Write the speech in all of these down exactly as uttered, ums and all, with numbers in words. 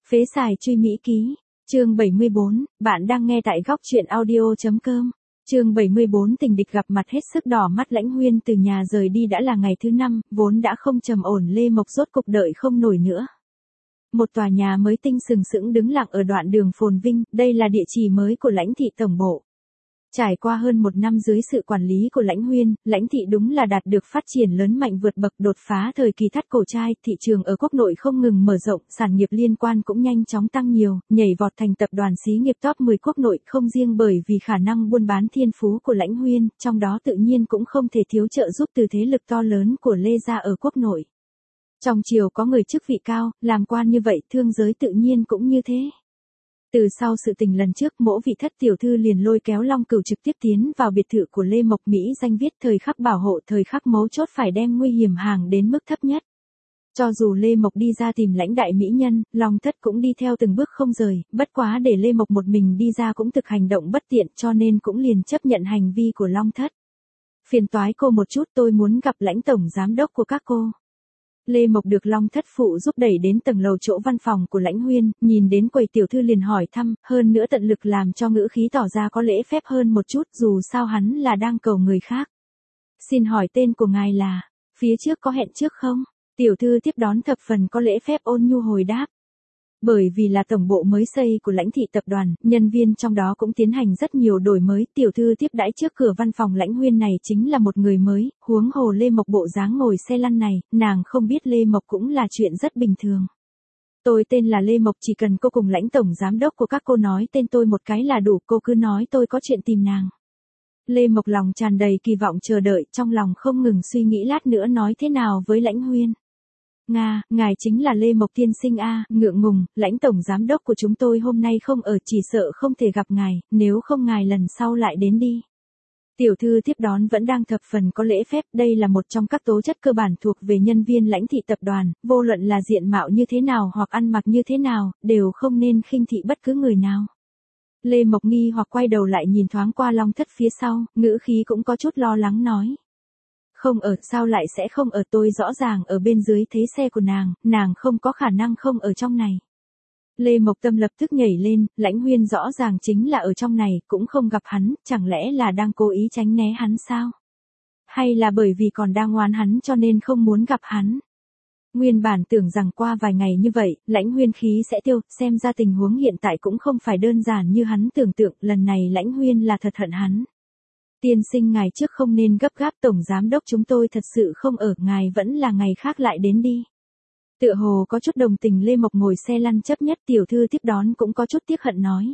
Phế xài truy Mỹ ký. Chương bảy mươi bốn, bạn đang nghe tại góc truyện audio chấm com. Chương bảy mươi bốn tình địch gặp mặt hết sức đỏ mắt. Lãnh Huyên từ nhà rời đi đã là ngày thứ năm, vốn đã không trầm ổn Lê Mộc rốt cục đợi không nổi nữa. Một tòa nhà mới tinh sừng sững đứng lặng ở đoạn đường Phồn Vinh, đây là địa chỉ mới của Lãnh thị tổng bộ. Trải qua hơn một năm dưới sự quản lý của Lãnh Huyên, Lãnh thị đúng là đạt được phát triển lớn mạnh vượt bậc, đột phá thời kỳ thắt cổ trai, thị trường ở quốc nội không ngừng mở rộng, sản nghiệp liên quan cũng nhanh chóng tăng nhiều, nhảy vọt thành tập đoàn xí nghiệp top mười quốc nội, không riêng bởi vì khả năng buôn bán thiên phú của Lãnh Huyên, trong đó tự nhiên cũng không thể thiếu trợ giúp từ thế lực to lớn của Lê gia ở quốc nội. Trong triều có người chức vị cao, làm quan như vậy, thương giới tự nhiên cũng như thế. Từ sau sự tình lần trước, Mỗ Vị Thất tiểu thư liền lôi kéo Long Cửu trực tiếp tiến vào biệt thự của Lê Mộc, Mỹ danh viết thời khắc bảo hộ, thời khắc mấu chốt phải đem nguy hiểm hàng đến mức thấp nhất. Cho dù Lê Mộc đi ra tìm lãnh đại mỹ nhân, Long Thất cũng đi theo từng bước không rời, bất quá để Lê Mộc một mình đi ra cũng thực hành động bất tiện, cho nên cũng liền chấp nhận hành vi của Long Thất. Phiền toái cô một chút, tôi muốn gặp Lãnh tổng giám đốc của các cô. Lê Mộc được Long Thất phụ giúp đẩy đến tầng lầu chỗ văn phòng của Lãnh Huyên, nhìn đến quầy tiểu thư liền hỏi thăm, hơn nữa tận lực làm cho ngữ khí tỏ ra có lễ phép hơn một chút, dù sao hắn là đang cầu người khác. Xin hỏi tên của ngài là, phía trước có hẹn trước không? Tiểu thư tiếp đón thập phần có lễ phép ôn nhu hồi đáp. Bởi vì là tổng bộ mới xây của Lãnh thị tập đoàn, nhân viên trong đó cũng tiến hành rất nhiều đổi mới, tiểu thư tiếp đãi trước cửa văn phòng Lãnh Huyên này chính là một người mới, huống hồ Lê Mộc bộ dáng ngồi xe lăn này, nàng không biết Lê Mộc cũng là chuyện rất bình thường. Tôi tên là Lê Mộc, chỉ cần cô cùng Lãnh tổng giám đốc của các cô nói tên tôi một cái là đủ, cô cứ nói tôi có chuyện tìm nàng. Lê Mộc lòng tràn đầy kỳ vọng chờ đợi, trong lòng không ngừng suy nghĩ lát nữa nói thế nào với Lãnh Huyên. Nga, ngài chính là Lê Mộc tiên sinh a, ngượng ngùng, Lãnh tổng giám đốc của chúng tôi hôm nay không ở, chỉ sợ không thể gặp ngài, nếu không ngài lần sau lại đến đi. Tiểu thư tiếp đón vẫn đang thập phần có lễ phép, đây là một trong các tố chất cơ bản thuộc về nhân viên Lãnh thị tập đoàn, vô luận là diện mạo như thế nào hoặc ăn mặc như thế nào, đều không nên khinh thị bất cứ người nào. Lê Mộc nghi hoặc quay đầu lại nhìn thoáng qua Long Thất phía sau, ngữ khí cũng có chút lo lắng nói. Không ở, sao lại sẽ không ở, tôi rõ ràng ở bên dưới thấy xe của nàng, nàng không có khả năng không ở trong này. Lê Mộc tâm lập tức nhảy lên, Lãnh Huyên rõ ràng chính là ở trong này, cũng không gặp hắn, chẳng lẽ là đang cố ý tránh né hắn sao? Hay là bởi vì còn đang oán hắn cho nên không muốn gặp hắn? Nguyên bản tưởng rằng qua vài ngày như vậy, Lãnh Huyên khí sẽ tiêu, xem ra tình huống hiện tại cũng không phải đơn giản như hắn tưởng tượng, lần này Lãnh Huyên là thật hận hắn. Tiên sinh ngài trước không nên gấp gáp, tổng giám đốc chúng tôi thật sự không ở, ngài vẫn là ngày khác lại đến đi. Tựa hồ có chút đồng tình Lê Mộc ngồi xe lăn chấp nhất, tiểu thư tiếp đón cũng có chút tiếc hận nói.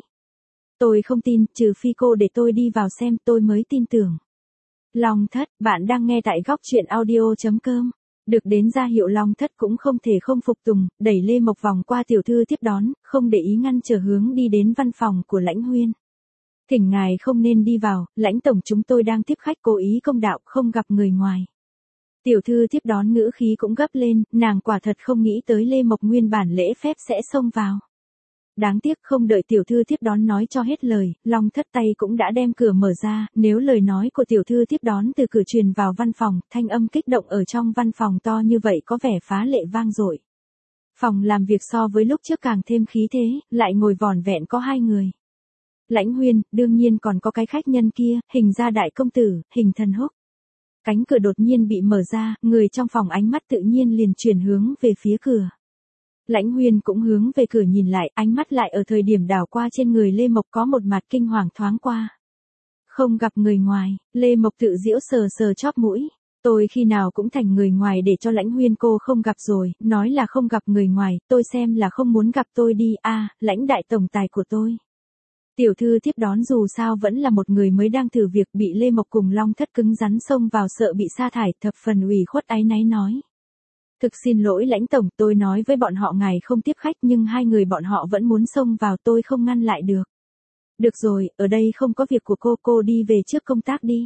Tôi không tin, trừ phi cô để tôi đi vào xem tôi mới tin tưởng. Long Thất, bạn đang nghe tại góc truyện audio chấm com. Được đến ra hiệu Long Thất cũng không thể không phục tùng, đẩy Lê Mộc vòng qua tiểu thư tiếp đón, không để ý ngăn trở hướng đi đến văn phòng của Lãnh Huyên. Thỉnh ngài không nên đi vào, Lãnh tổng chúng tôi đang tiếp khách, cố ý công đạo, không gặp người ngoài. Tiểu thư tiếp đón ngữ khí cũng gấp lên, nàng quả thật không nghĩ tới Lê Mộc nguyên bản lễ phép sẽ xông vào. Đáng tiếc không đợi tiểu thư tiếp đón nói cho hết lời, Long Thất tay cũng đã đem cửa mở ra, nếu lời nói của tiểu thư tiếp đón từ cửa truyền vào văn phòng, thanh âm kích động ở trong văn phòng to như vậy có vẻ phá lệ vang dội. Phòng làm việc so với lúc trước càng thêm khí thế, lại ngồi vỏn vẹn có hai người. Lãnh Huyên, đương nhiên còn có cái khách nhân kia, hình ra đại công tử, Hình Thần Húc. Cánh cửa đột nhiên bị mở ra, người trong phòng ánh mắt tự nhiên liền chuyển hướng về phía cửa. Lãnh Huyên cũng hướng về cửa nhìn lại, ánh mắt lại ở thời điểm đảo qua trên người Lê Mộc có một mặt kinh hoàng thoáng qua. Không gặp người ngoài, Lê Mộc tự giễu sờ sờ chóp mũi. Tôi khi nào cũng thành người ngoài để cho Lãnh Huyên cô không gặp rồi, nói là không gặp người ngoài, tôi xem là không muốn gặp tôi đi, a à, Lãnh đại tổng tài của tôi. Tiểu thư tiếp đón dù sao vẫn là một người mới đang thử việc, bị Lê Mộc cùng Long Thất cứng rắn xông vào sợ bị sa thải, thập phần ủy khuất áy náy nói. Thực xin lỗi Lãnh tổng, tôi nói với bọn họ ngài không tiếp khách nhưng hai người bọn họ vẫn muốn xông vào, tôi không ngăn lại được. Được rồi, ở đây không có việc của cô, cô đi về trước công tác đi.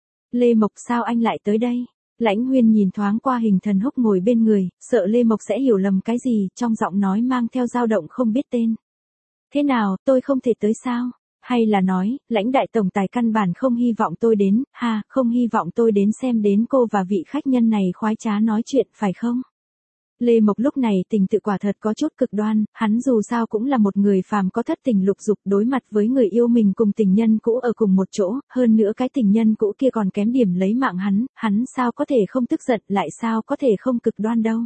Lê Mộc, sao anh lại tới đây? Lãnh Huyên nhìn thoáng qua Hình Thần Húc ngồi bên người, sợ Lê Mộc sẽ hiểu lầm cái gì, trong giọng nói mang theo dao động không biết tên. Thế nào, tôi không thể tới sao? Hay là nói, Lãnh đại tổng tài căn bản không hy vọng tôi đến, ha, không hy vọng tôi đến xem đến cô và vị khách nhân này khoái trá nói chuyện, phải không? Lê Mộc lúc này tình tự quả thật có chút cực đoan, hắn dù sao cũng là một người phàm có thất tình lục dục, đối mặt với người yêu mình cùng tình nhân cũ ở cùng một chỗ, hơn nữa cái tình nhân cũ kia còn kém điểm lấy mạng hắn, hắn sao có thể không tức giận, lại sao có thể không cực đoan đâu.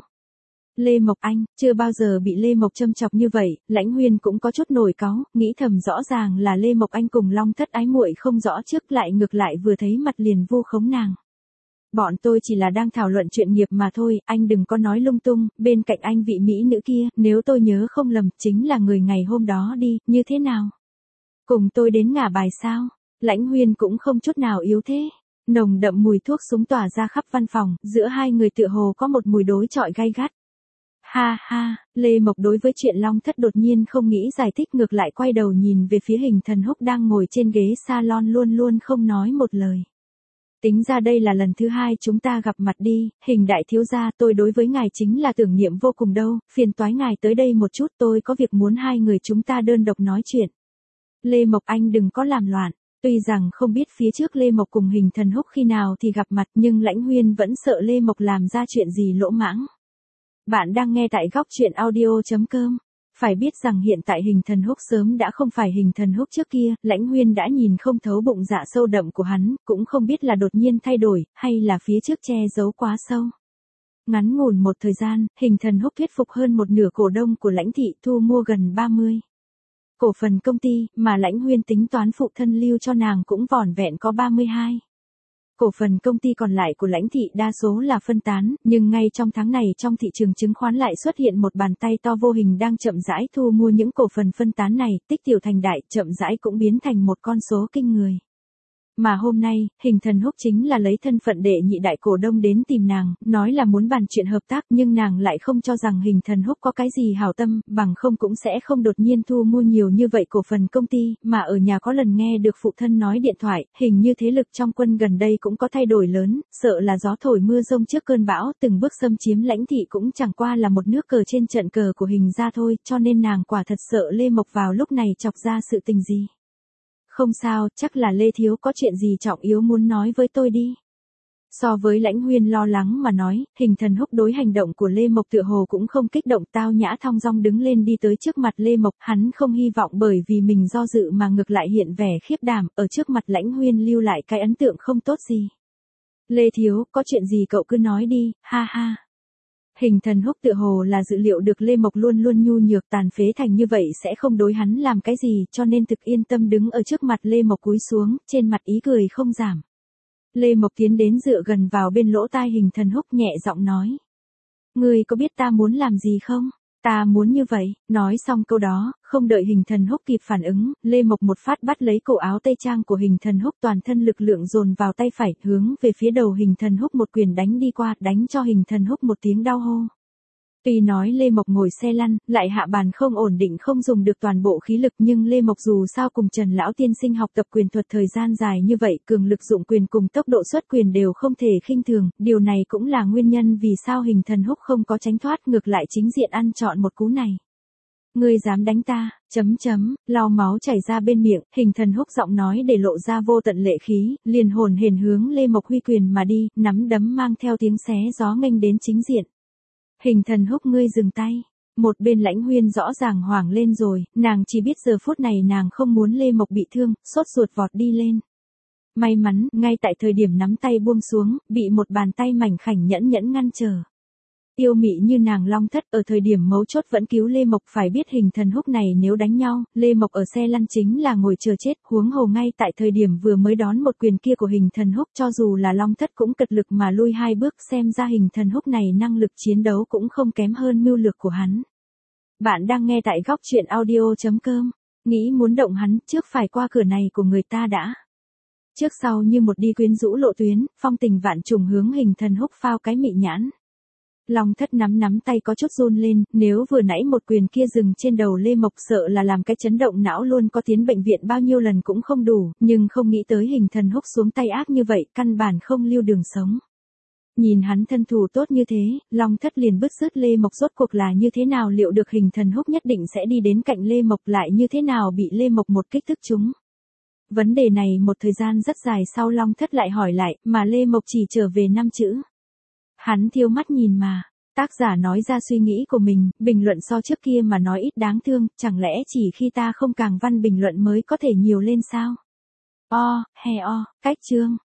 Lê Mộc anh, chưa bao giờ bị Lê Mộc châm chọc như vậy, Lãnh Huyên cũng có chút nổi cáu, nghĩ thầm rõ ràng là Lê Mộc anh cùng Long Thất ái muội không rõ trước, lại ngược lại vừa thấy mặt liền vu khống nàng. Bọn tôi chỉ là đang thảo luận chuyện nghiệp mà thôi, anh đừng có nói lung tung, bên cạnh anh vị mỹ nữ kia, nếu tôi nhớ không lầm, chính là người ngày hôm đó đi, như thế nào? Cùng tôi đến ngả bài sao? Lãnh Huyên cũng không chút nào yếu thế. Nồng đậm mùi thuốc súng tỏa ra khắp văn phòng, giữa hai người tựa hồ có một mùi đối chọi gay gắt. Ha ha, Lê Mộc đối với chuyện Long Thất đột nhiên không nghĩ giải thích, ngược lại quay đầu nhìn về phía Hình Thần Húc đang ngồi trên ghế salon luôn luôn không nói một lời. Tính ra đây là lần thứ hai chúng ta gặp mặt đi, Hình đại thiếu gia, tôi đối với ngài chính là tưởng niệm vô cùng đâu, phiền toái ngài tới đây một chút, tôi có việc muốn hai người chúng ta đơn độc nói chuyện. Lê Mộc anh đừng có làm loạn, tuy rằng không biết phía trước Lê Mộc cùng Hình Thần Húc khi nào thì gặp mặt, nhưng Lãnh Huyên vẫn sợ Lê Mộc làm ra chuyện gì lỗ mãng. Bạn đang nghe tại góc truyện audio chấm com. Phải biết rằng hiện tại Hình Thần Húc sớm đã không phải Hình Thần Húc trước kia, Lãnh Huyên đã nhìn không thấu bụng dạ sâu đậm của hắn, cũng không biết là đột nhiên thay đổi, hay là phía trước che giấu quá sâu. Ngắn ngủn một thời gian, Hình Thần Húc thuyết phục hơn một nửa cổ đông của Lãnh thị thu mua gần ba mươi cổ phần công ty, mà Lãnh Huyên tính toán phụ thân lưu cho nàng cũng vỏn vẹn có ba mươi hai. Cổ phần công ty còn lại của Lãnh thị đa số là phân tán, nhưng ngay trong tháng này trong thị trường chứng khoán lại xuất hiện một bàn tay to vô hình đang chậm rãi thu mua những cổ phần phân tán này, tích tiểu thành đại, chậm rãi cũng biến thành một con số kinh người. Mà hôm nay, Hình Thần Húc chính là lấy thân phận đệ nhị đại cổ đông đến tìm nàng, nói là muốn bàn chuyện hợp tác, nhưng nàng lại không cho rằng Hình Thần Húc có cái gì hảo tâm, bằng không cũng sẽ không đột nhiên thu mua nhiều như vậy cổ phần công ty, mà ở nhà có lần nghe được phụ thân nói điện thoại, hình như thế lực trong quân gần đây cũng có thay đổi lớn, sợ là gió thổi mưa rông trước cơn bão, từng bước xâm chiếm Lãnh thị cũng chẳng qua là một nước cờ trên trận cờ của Hình gia thôi, cho nên nàng quả thật sợ Lê Mộc vào lúc này chọc ra sự tình gì. Không sao, chắc là Lê Thiếu có chuyện gì trọng yếu muốn nói với tôi đi. So với Lãnh Huyên lo lắng mà nói, Hình Thần Húc đối hành động của Lê Mộc tựa hồ cũng không kích động, tao nhã thong dong đứng lên đi tới trước mặt Lê Mộc, hắn không hy vọng bởi vì mình do dự mà ngược lại hiện vẻ khiếp đảm, ở trước mặt Lãnh Huyên lưu lại cái ấn tượng không tốt gì. Lê Thiếu, có chuyện gì cậu cứ nói đi, ha ha. Hình Thần Húc tựa hồ là dự liệu được Lê Mộc luôn luôn nhu nhược tàn phế thành như vậy sẽ không đối hắn làm cái gì, cho nên thực yên tâm đứng ở trước mặt Lê Mộc cúi xuống, trên mặt ý cười không giảm. Lê Mộc tiến đến dựa gần vào bên lỗ tai Hình Thần Húc nhẹ giọng nói. Ngươi có biết ta muốn làm gì không? Ta muốn như vậy, nói xong câu đó, không đợi Hình Thần Húc kịp phản ứng, Lê Mộc một phát bắt lấy cổ áo tây trang của Hình Thần Húc, toàn thân lực lượng dồn vào tay phải, hướng về phía đầu Hình Thần Húc một quyền đánh đi qua, đánh cho Hình Thần Húc một tiếng đau hô. Tuy nói Lê Mộc ngồi xe lăn, lại hạ bàn không ổn định không dùng được toàn bộ khí lực, nhưng Lê Mộc dù sao cùng Trần Lão Tiên Sinh học tập quyền thuật thời gian dài như vậy, cường lực dụng quyền cùng tốc độ xuất quyền đều không thể khinh thường, điều này cũng là nguyên nhân vì sao Hình Thần Húc không có tránh thoát, ngược lại chính diện ăn trọn một cú này. Ngươi dám đánh ta, chấm chấm, lau máu chảy ra bên miệng, Hình Thần Húc giọng nói để lộ ra vô tận lệ khí, liền hồn hển hướng Lê Mộc huy quyền mà đi, nắm đấm mang theo tiếng xé gió nghênh đến chính diện. Hình Thần Húc ngươi dừng tay. Một bên Lãnh Huyên rõ ràng hoảng lên rồi, nàng chỉ biết giờ phút này nàng không muốn Lê Mộc bị thương, sốt ruột vọt đi lên. May mắn, ngay tại thời điểm nắm tay buông xuống, bị một bàn tay mảnh khảnh nhẫn nhẫn ngăn trở. Yêu mị như nàng Long Thất ở thời điểm mấu chốt vẫn cứu Lê Mộc, phải biết Hình Thần Húc này nếu đánh nhau, Lê Mộc ở xe lăn chính là ngồi chờ chết, huống hồ ngay tại thời điểm vừa mới đón một quyền kia của Hình Thần Húc, cho dù là Long Thất cũng cật lực mà lui hai bước, xem ra Hình Thần Húc này năng lực chiến đấu cũng không kém hơn mưu lược của hắn. Bạn đang nghe tại góc truyện audio chấm com, nghĩ muốn động hắn trước phải qua cửa này của người ta đã. Trước sau như một đi quyến rũ lộ tuyến, phong tình vạn trùng hướng Hình Thần Húc phao cái mị nhãn. Long Thất nắm nắm tay có chút run lên, nếu vừa nãy một quyền kia dừng trên đầu Lê Mộc sợ là làm cái chấn động não luôn có tiến bệnh viện bao nhiêu lần cũng không đủ, nhưng không nghĩ tới Hình Thần Húc xuống tay ác như vậy, căn bản không lưu đường sống. Nhìn hắn thân thủ tốt như thế, Long Thất liền bứt rứt Lê Mộc rốt cuộc là như thế nào, liệu được Hình Thần Húc nhất định sẽ đi đến cạnh Lê Mộc, lại như thế nào bị Lê Mộc một kích thức trúng. Vấn đề này một thời gian rất dài sau Long Thất lại hỏi lại, mà Lê Mộc chỉ trở về năm chữ. Hắn thiêu mắt nhìn mà, Tác giả nói ra suy nghĩ của mình, bình luận so trước kia mà nói ít đáng thương, chẳng lẽ chỉ khi ta không càng văn bình luận mới có thể nhiều lên sao? O, he o, cách chương.